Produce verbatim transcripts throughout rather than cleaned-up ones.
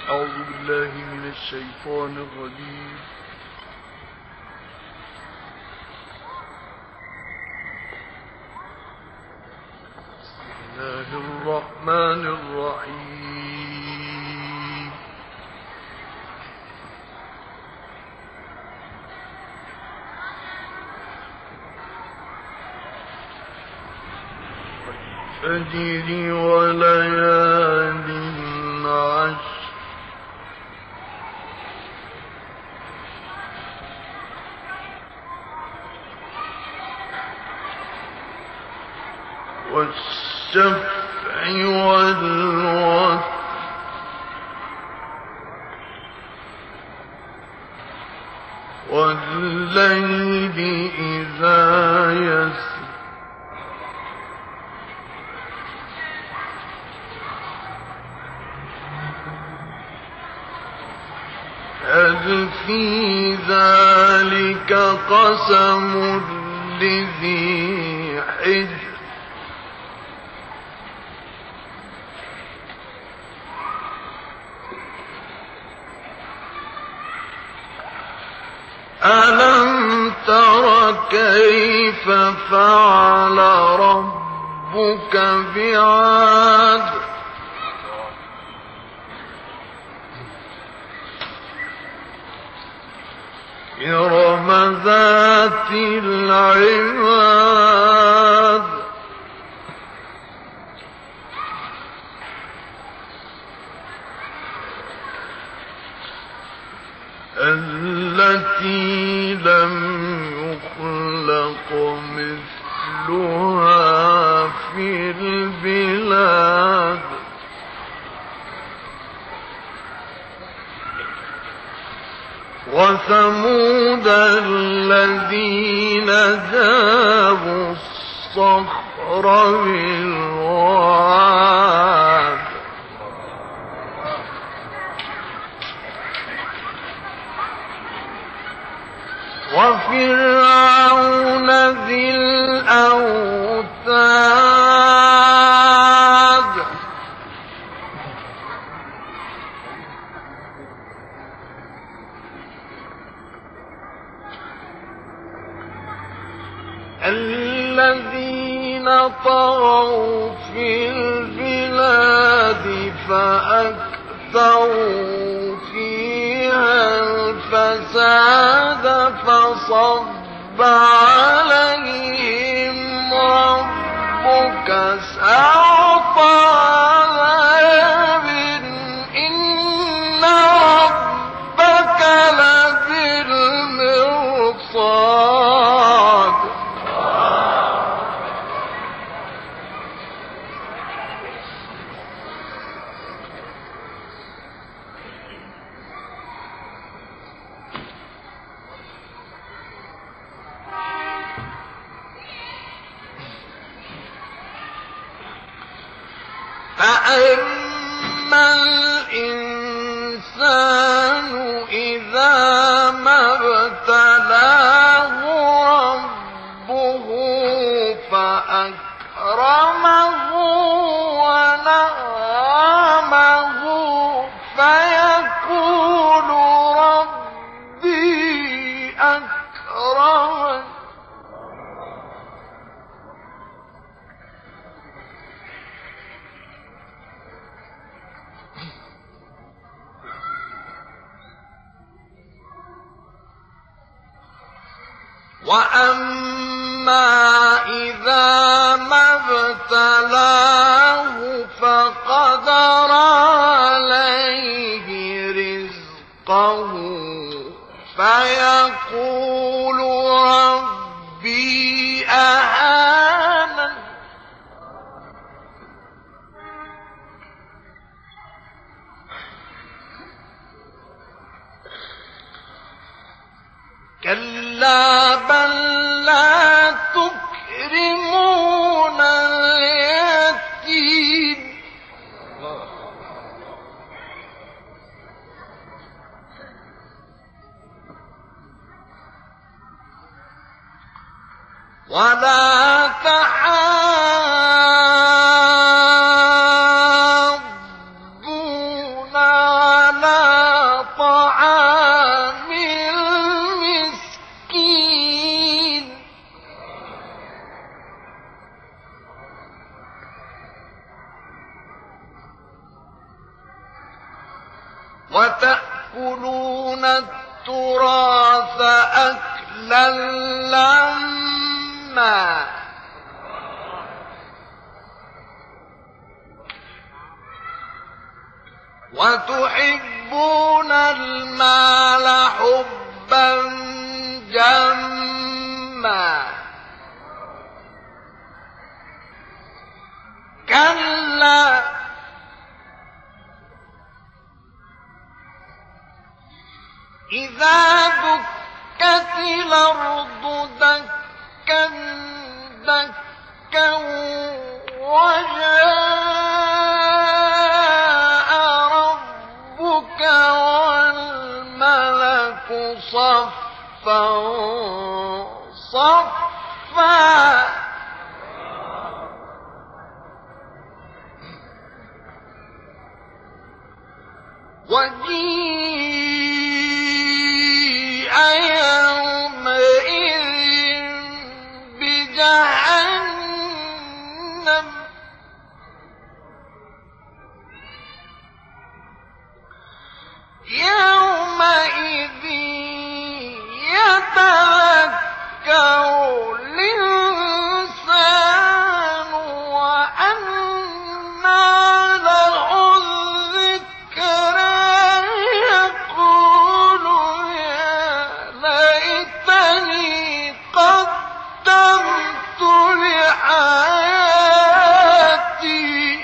أعوذ بالله من الشيطان الرجيم. بسم الله الرحمن الرحيم. والفجر وليال عشر والشفع والوتر والليل إذا يسر هل في ذلك قسم لذي حجر ألم تر كيف فعل ربك بعاد إرم ذات العماد التي لم يخلق مثلها في البلاد وثمود الذين جابوا الصخر بالواد وفرعون ذي الأوتاد الذين طغوا في البلاد فأكثروا فيها الفساد فصب عليهم ربك سوط عذاب إن ربك لبالمرصاد فأما الإنسان إذا ما ابتلاه ربه فأكرمه ونعمه فيقول ربي أكرمن وأما إذا ما ابتلاه فقدر عليه رزقه فيقول ربي أهانن كلا بل لا تكرمون اليتيم ولا تحاضون على طعام المسكين وتأكلون التراث أكلا لما وتحبون المال حبا جما كلا إذا دكت الأرض دكا دكا وجاء ربك والملك صفا صفا وجيء يومئذ بجهنم يومئذ يتذكر الإنسان وأنى له الذكرى يقول يا ليتني قدمت لحياتي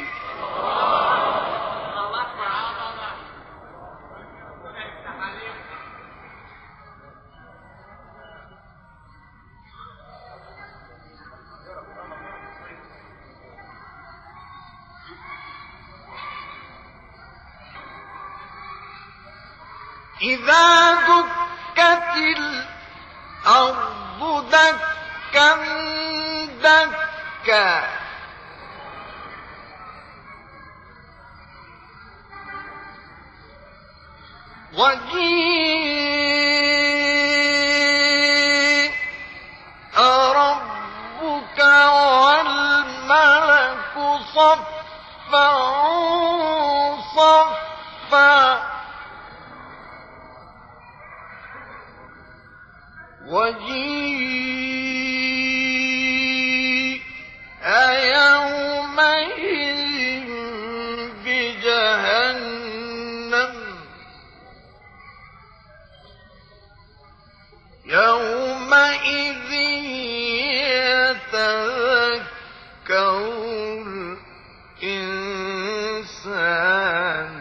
إذا دكت الأرض دكا دكا وجيء ربك والملك صفا صفا وجيء يومئذ بجهنم يومئذ يتذكر الإنسان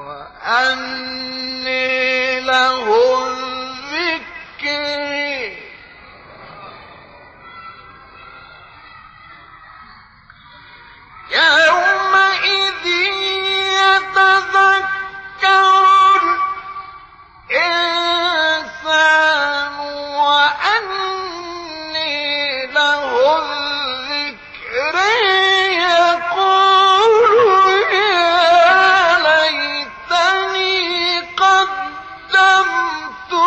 وأنى له الذكر يومئذ يتذكر الإنسان وأنى له الذكر يقول يا ليتني قدمت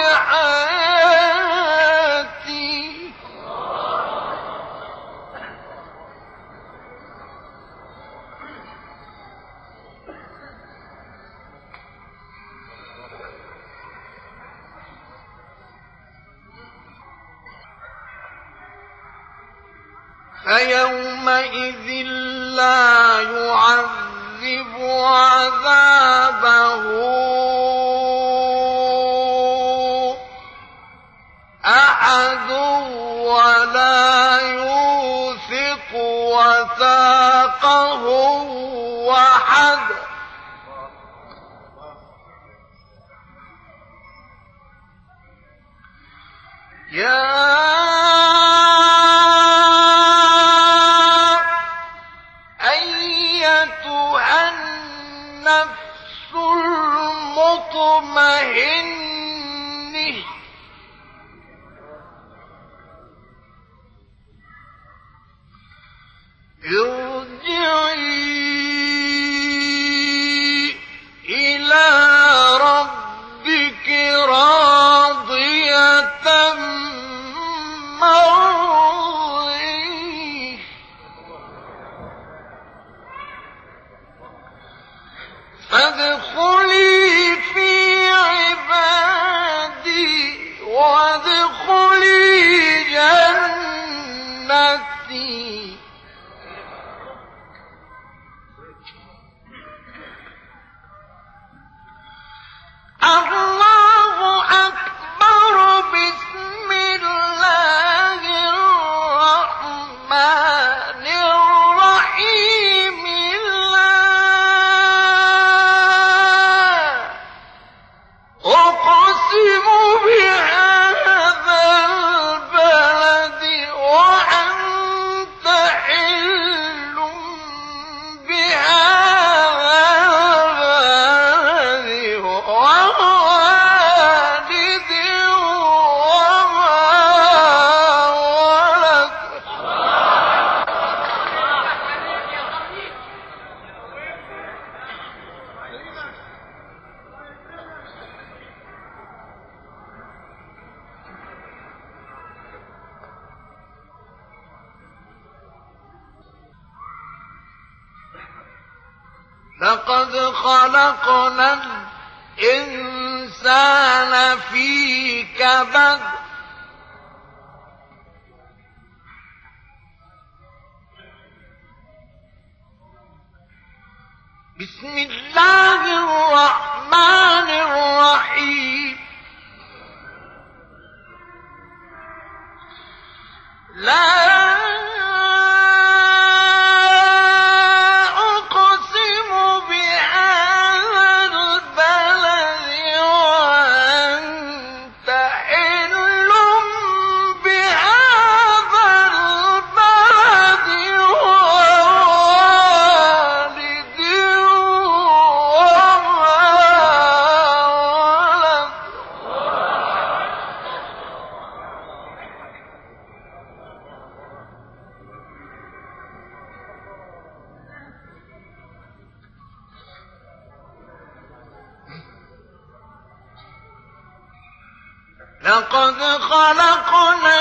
لحياتي فيومئذ لا يعذب عذابه أحد ولا يوثق وثاقه أحد يا أيتها النفس المطمئنة ارجعي إلى ربك فادخلي في عبادي وادخلي جنتي. الله أكبر. بسم الله الرحمن الرحيم. الله أقسم بهذا البلد وأنت حل بهذا البلد ووالد وما ولد. لقد خلقنا الإنسان في كبد. بسم الله الرحمن الرحيم. لا لقد خلقنا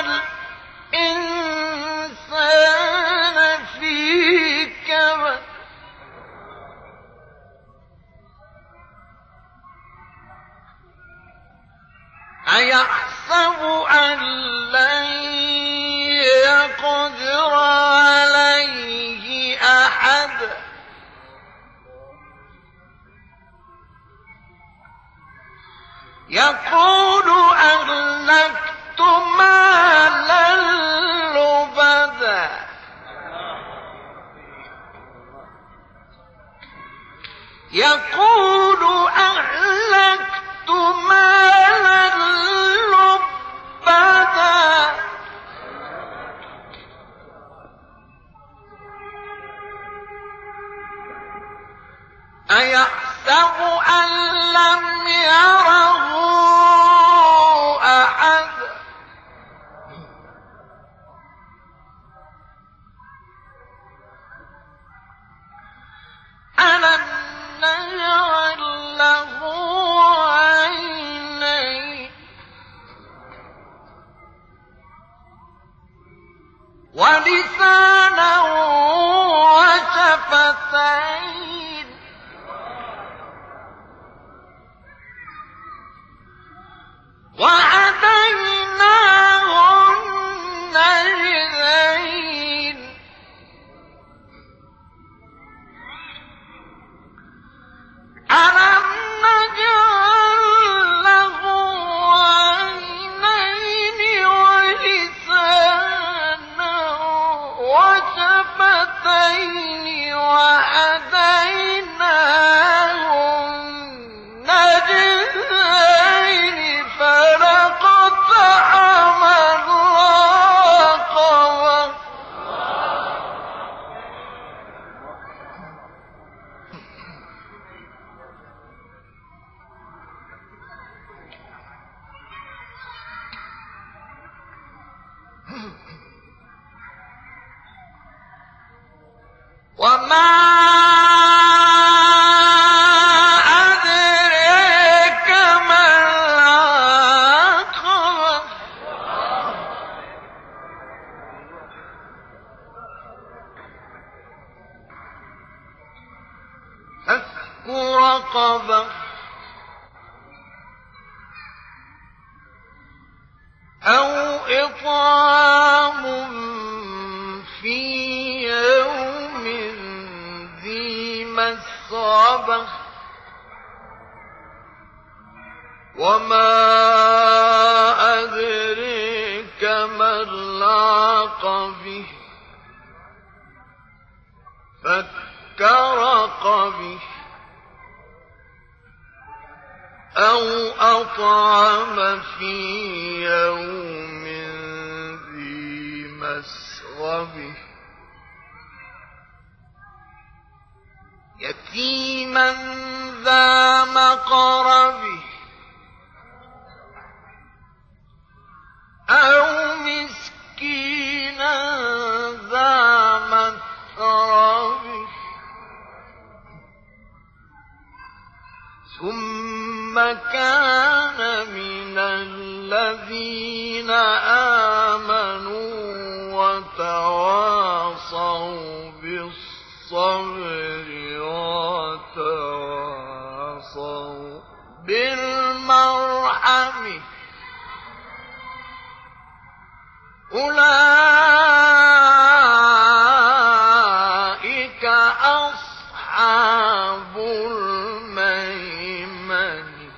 الإنسان في كبد. أيحسب أن لن يقدر عليه أحد. يقول أهلكت مالا لبدا. يقول أهلكت مالا لبدا. أيحسب أن لم يره أحد. ألم نجعل له عينين ولسانا وشفتين رقبة أو إطعام في يوم ذي مسغبة وما أدريك ما العقبة فك رقبة أو أطعم في يوم ذي مسغبة يتيما ذا مقربة أو مسكينا ذا متربة ثم كان من الذين آمنوا وتواصوا بالصبر وتواصوا بالمرحمة أولئك أصحاب الميمنة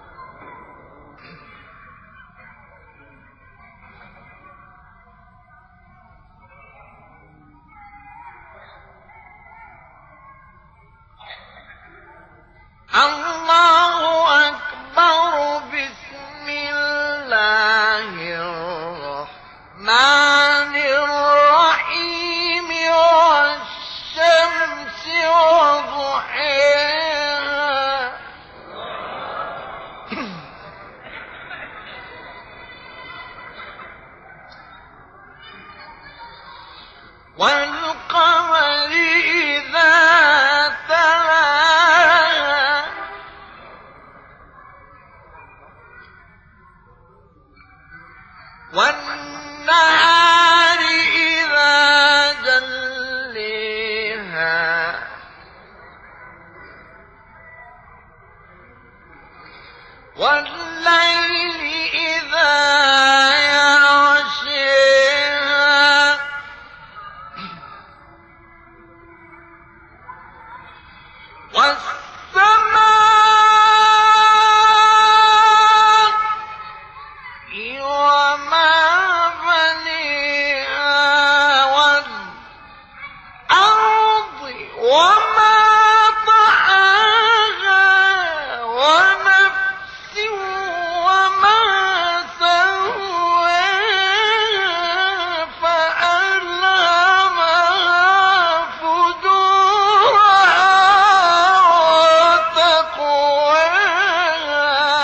الله أكبر بسم الله الرحمن الرحيم والشمس وضحيها والقمر إذا تلاها والنهار إذا جليها والليل إذا يغشيها والسماء وما بنيها والأرض وما طحاها ونفس وما سواها فألهمها فجورها وتقواها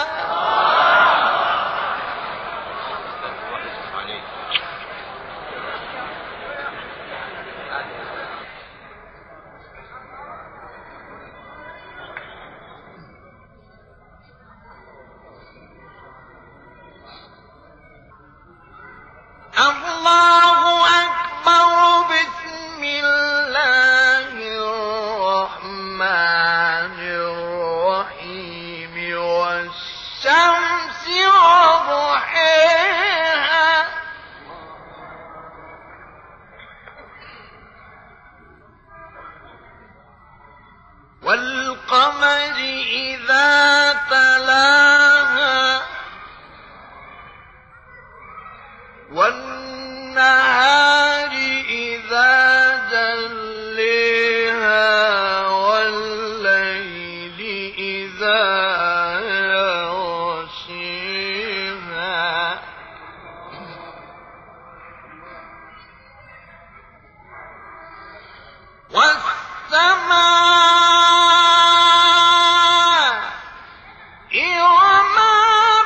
الله أكبر بسم الله الرحمن الرحيم والشمس وضحيها والقمر إذا تلاها والنهار إذا جليها والليل إذا يغشيها والسماء وما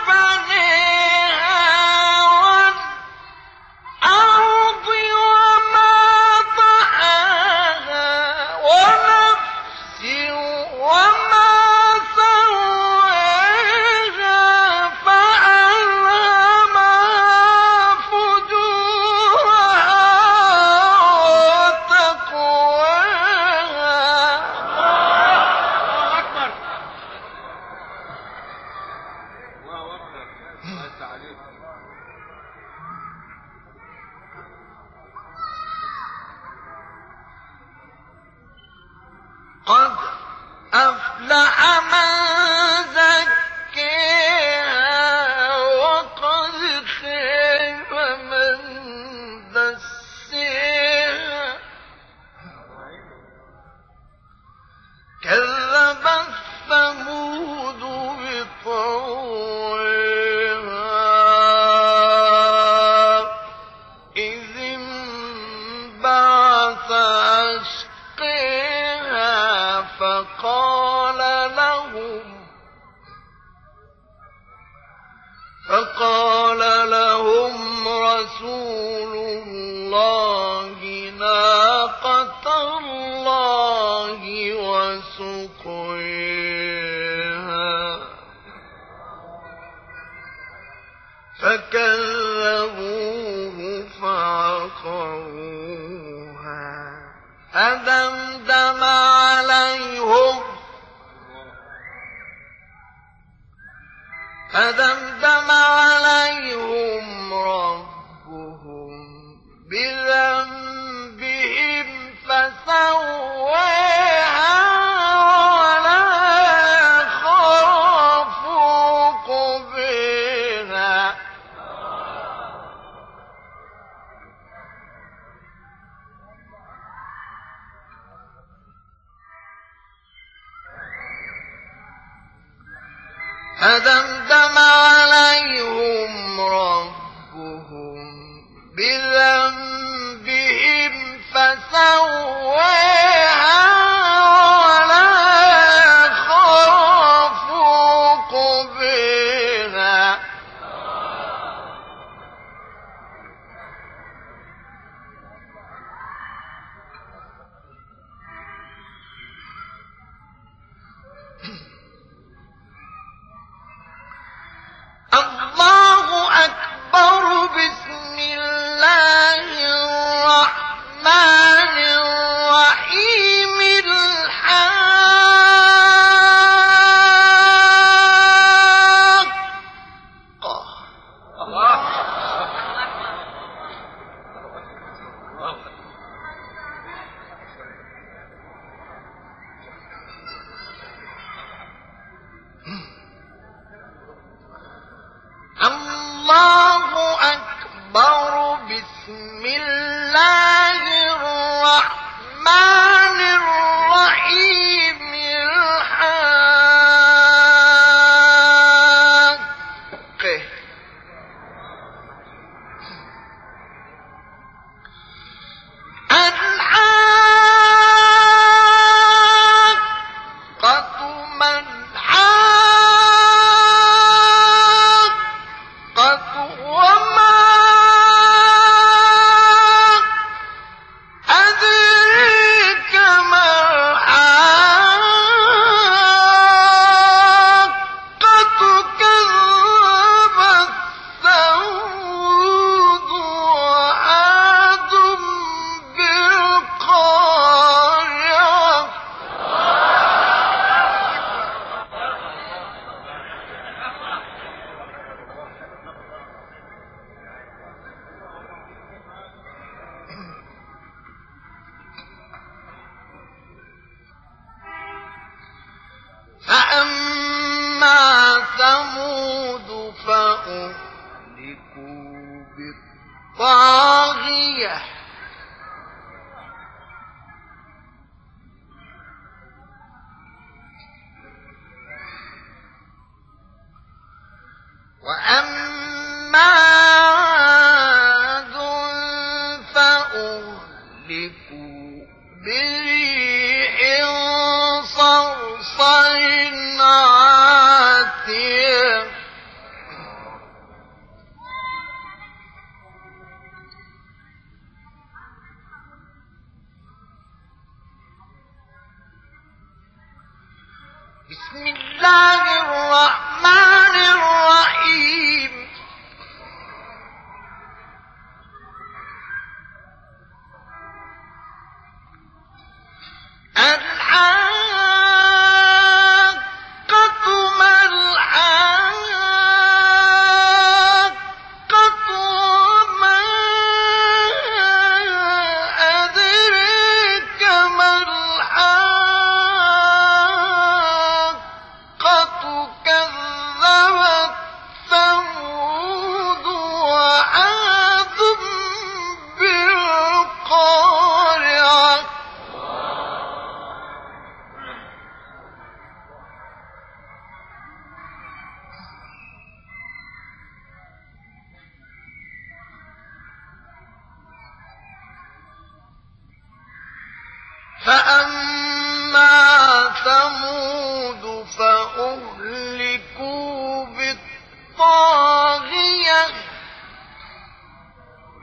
بنيها والأرض وما طحاها ونفس وما سواها رسول الله ناقة الله وسقياها فكذبوه فعقروها فدمدم عليهم فدمدم عليهم ربهم بذنبهم فسواها ولا يخاف عقباها فدمدم عليهم ربهم بذنبهم فسواها ولا يخاف عقباها الله أكبر بسم الله الرحمن الرحيم الحاقة الله أكبر بسم الله الرحمن الرحيم الحاقة الحاقة ما الحاقة وما أدريك ما الحاقة كذبت ثمود وعاد بالقارعة فأما ثمود فأهلكوا بالطاغية وأما عاد فأهلكوا بريح صرصر عاتية بسم الله الرحمن الرحيم الحاقة ما الحاقة وما أدريك ما الحاقة كذبت ثمود وعاد بالقارعة فأما ثمود فأهلكوا بالطاغية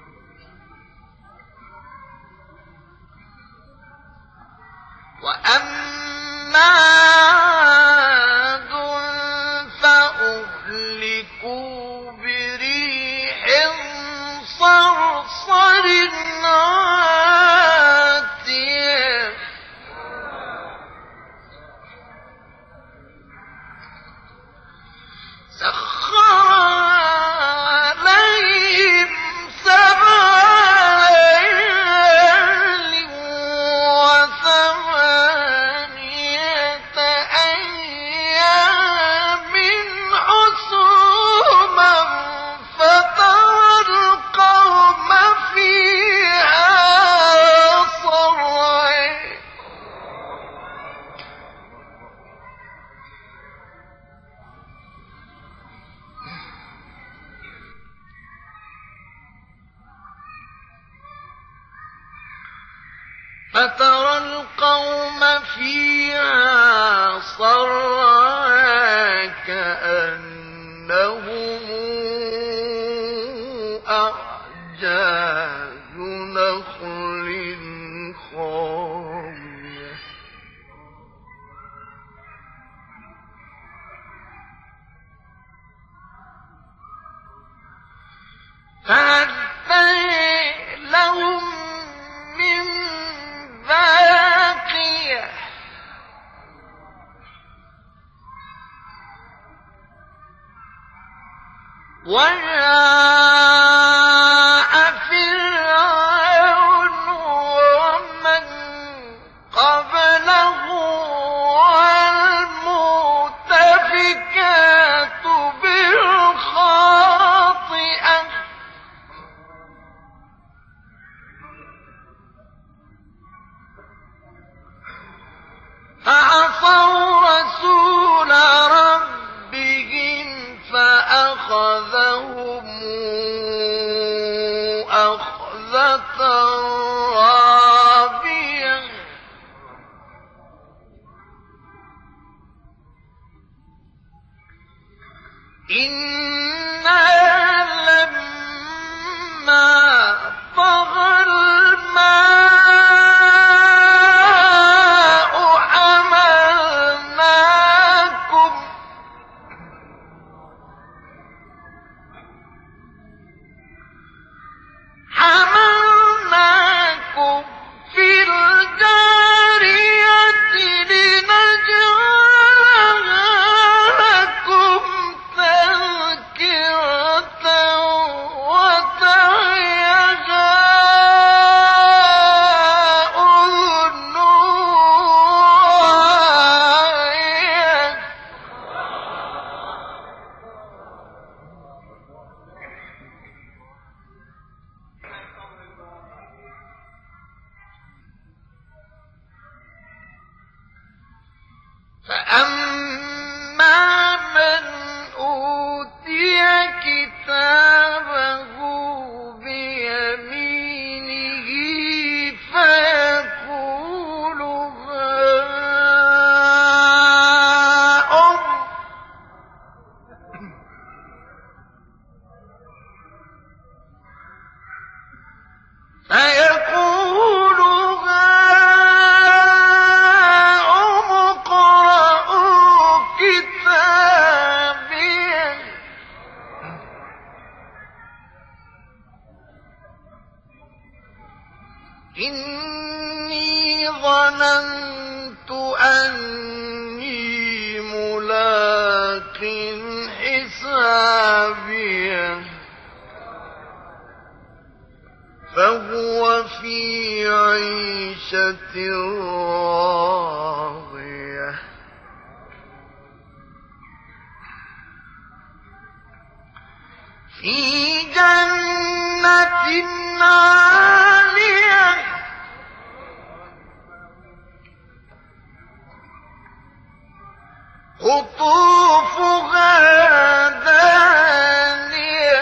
فترى القوم فيها صرعى كأنهم أعجاز نخل خاوية فهل لهم من باقية وجاء فرعون ومن قبله والمؤتفكات بالخاطئة فعصوا رسول ربهم فأخذهم أخذة رابية إنا لما طغى الماء حملناكم حملناكم في الجارية لنجعلها لكم تذكرة وتعيها أذن واعية فأما من أوتي كتابه بيمينه فيقول هاؤم فيقول هاؤم اقرءوا كتابيه إني ظننت أني ملاق حسابيه فهو في عيشة راضية في جنة عالية قطوفها دانية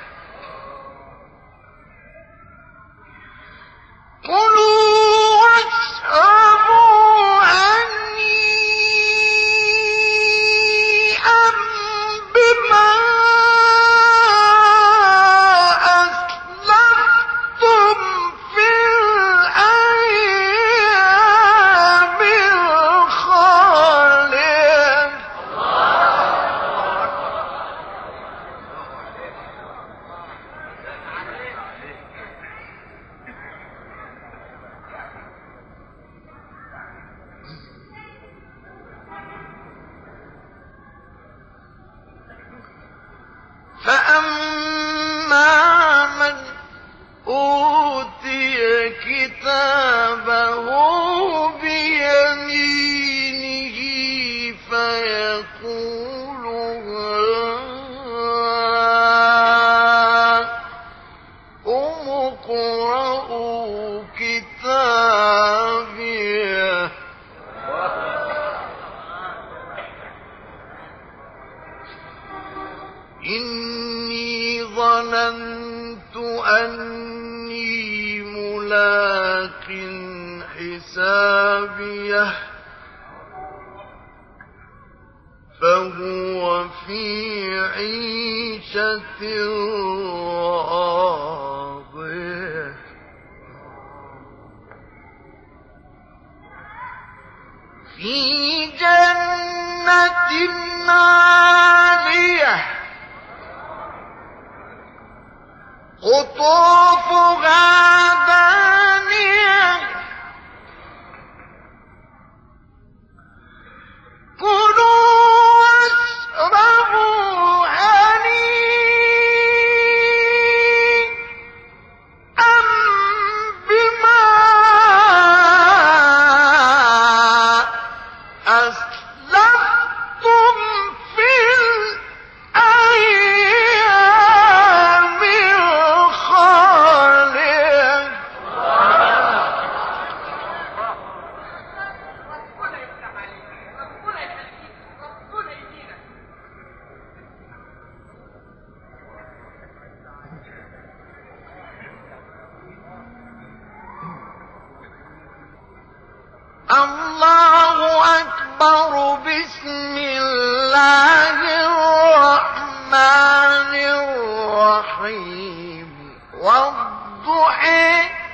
كلوا واشربوا هنيئا بما أسلفتم في الأيام الخالية فأما من أوتي كتابه بيمينه فيقول هاؤم اقرءوا كتابيه إني ظننت أني ملاق حسابيه فهو في عيشة راضية في جنة عالية قطوفها دانية كلوا واشربوا هنيئا بما أسلفتم في الأيام الخالية الله أكبر بسم الله الرحمن الرحيم والضحى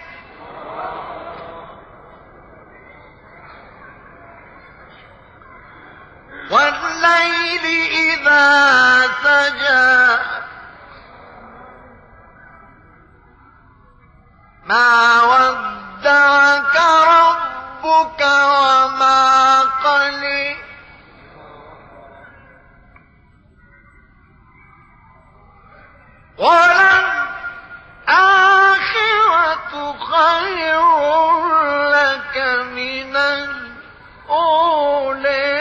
والليل إذا سجى ما ودعك ربك وما قلي وللآخرة خير لك من الأولى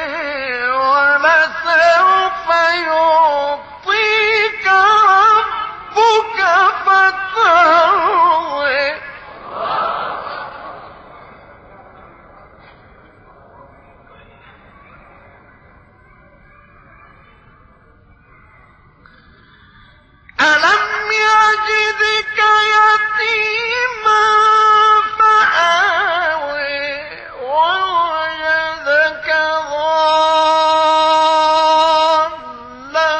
ولسوف يعطيك ربك فترضى ألم يجدك يتيما فآوى ووجدك ضالا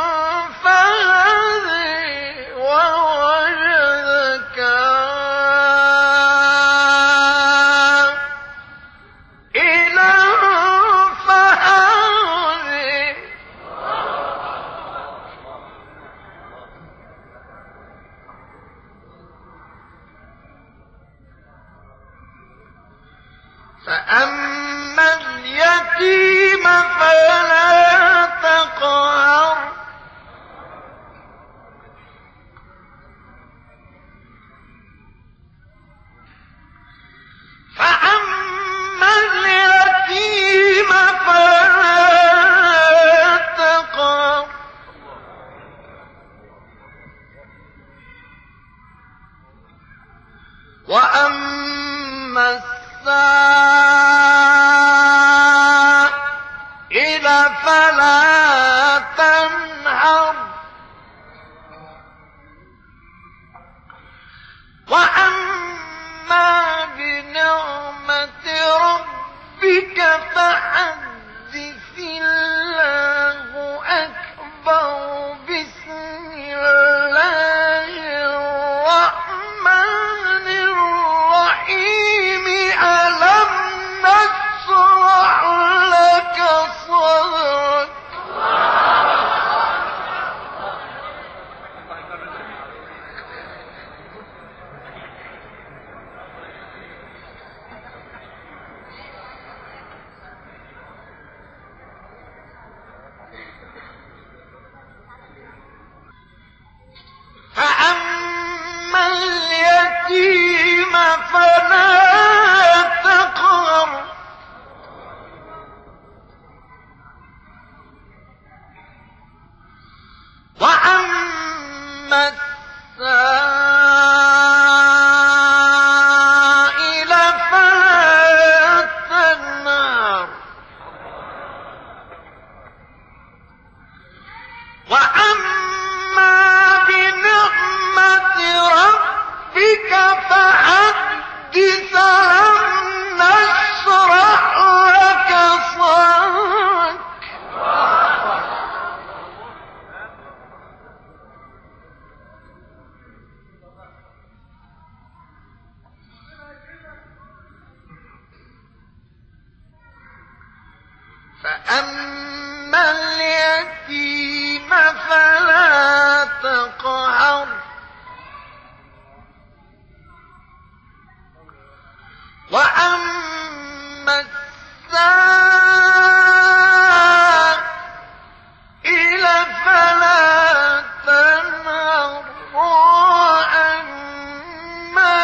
فهدى ووجدك عائلا فأغنى فأما اليتيم فلا تقهر فأما اليتيم فلا تقهر وأما السائل فلا تنهر وأما بنعمة ربك فحدث الله أكبر بسم الله الرحمن الرحيم ألم نشرح لك صدرك فلا تقهر وأما السائل فلا تنهر وأما بنعمة ربك فحدث ألم نشرح لك صدرك فأما اليتيم فلا تقهر وأما السائل فلا تنهر وأما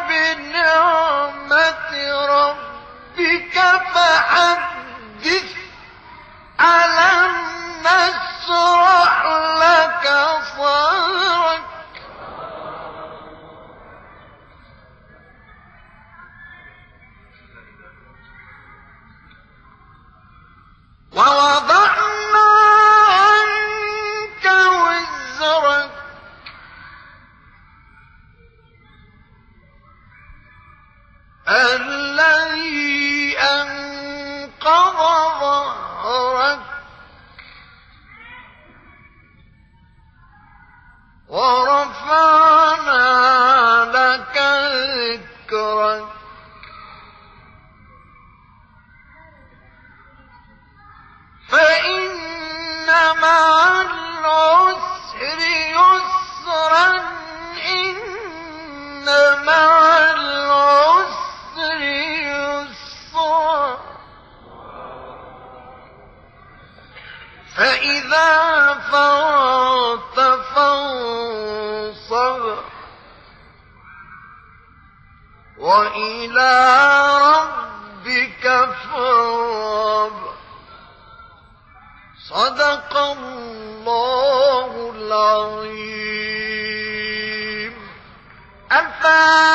بنعمة ربك فحدث ألم نشرح لك صدرك ووضعنا عنك وزرك الذي أنقض ظهرك ورفعنا لك ذكرك فإن مع العسر يسرا إن مع العسر يسرا فإذا فرغت فانصب وإلى ربك فارغب صدق الله العظيم.